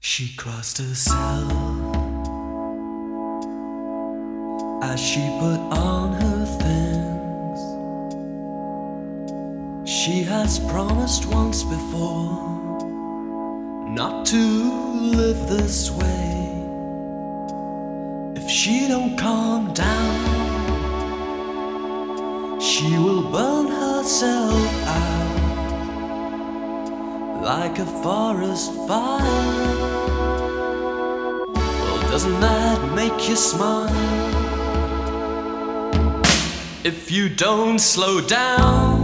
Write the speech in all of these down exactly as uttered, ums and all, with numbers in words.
She crossed herself as she put on her things. She has promised once before not to live this way. If she don't calm down, she will burn herself out like a forest fire. Well, doesn't that make you smile? If you don't slow down,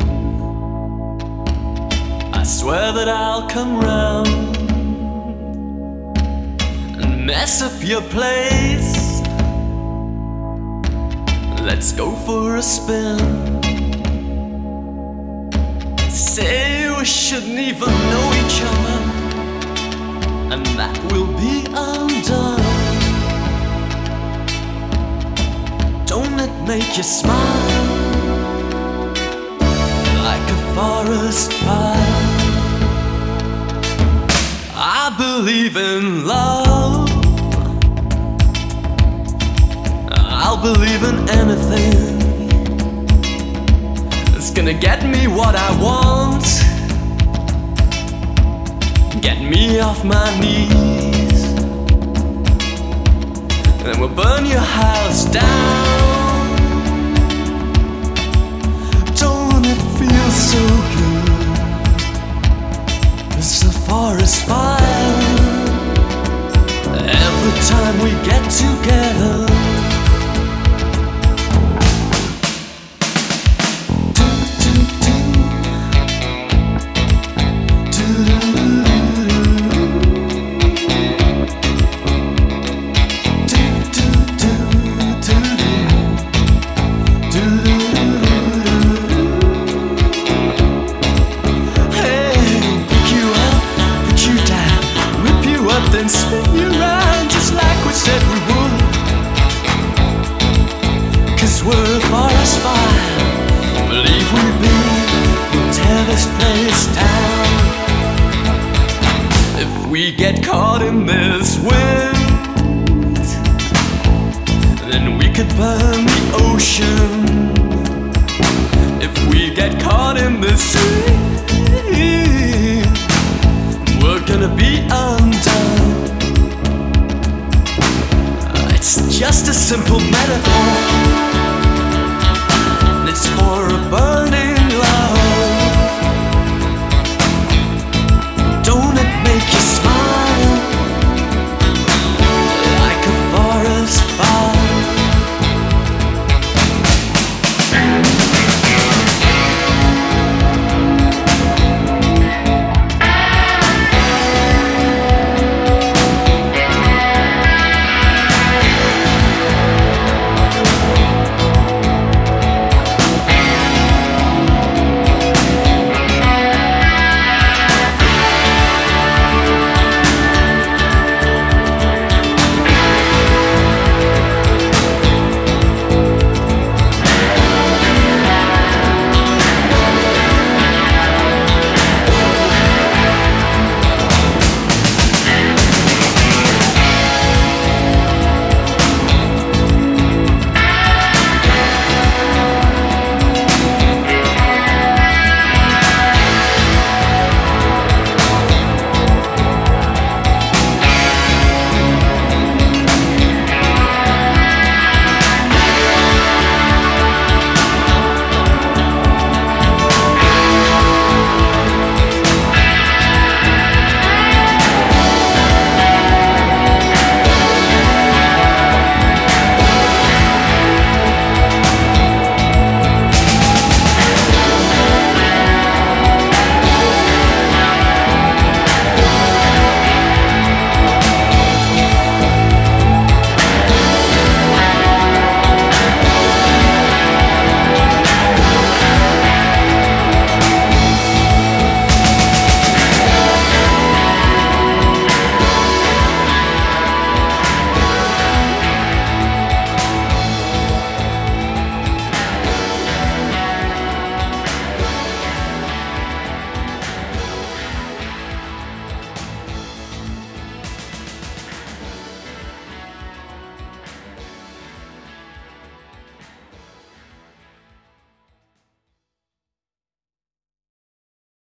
I swear that I'll come round and mess up your place. Let's go for a spin. Say we shouldn't even know each other, and that will be undone. Don't it make you smile like a forest fire? I believe in love, I'll believe in anything that's gonna get me what I want, get me off my knees, and then we'll burn your house down. Don't it feel so good? It's a forest fire every time we get together. Then spin you round just like we said we would. Cause we're a forest fire, believe we be, we'll tear this place down. If we get caught in this wind, then we could burn the ocean. If we get caught in this sea, we're gonna be undone. It's just a simple metaphor.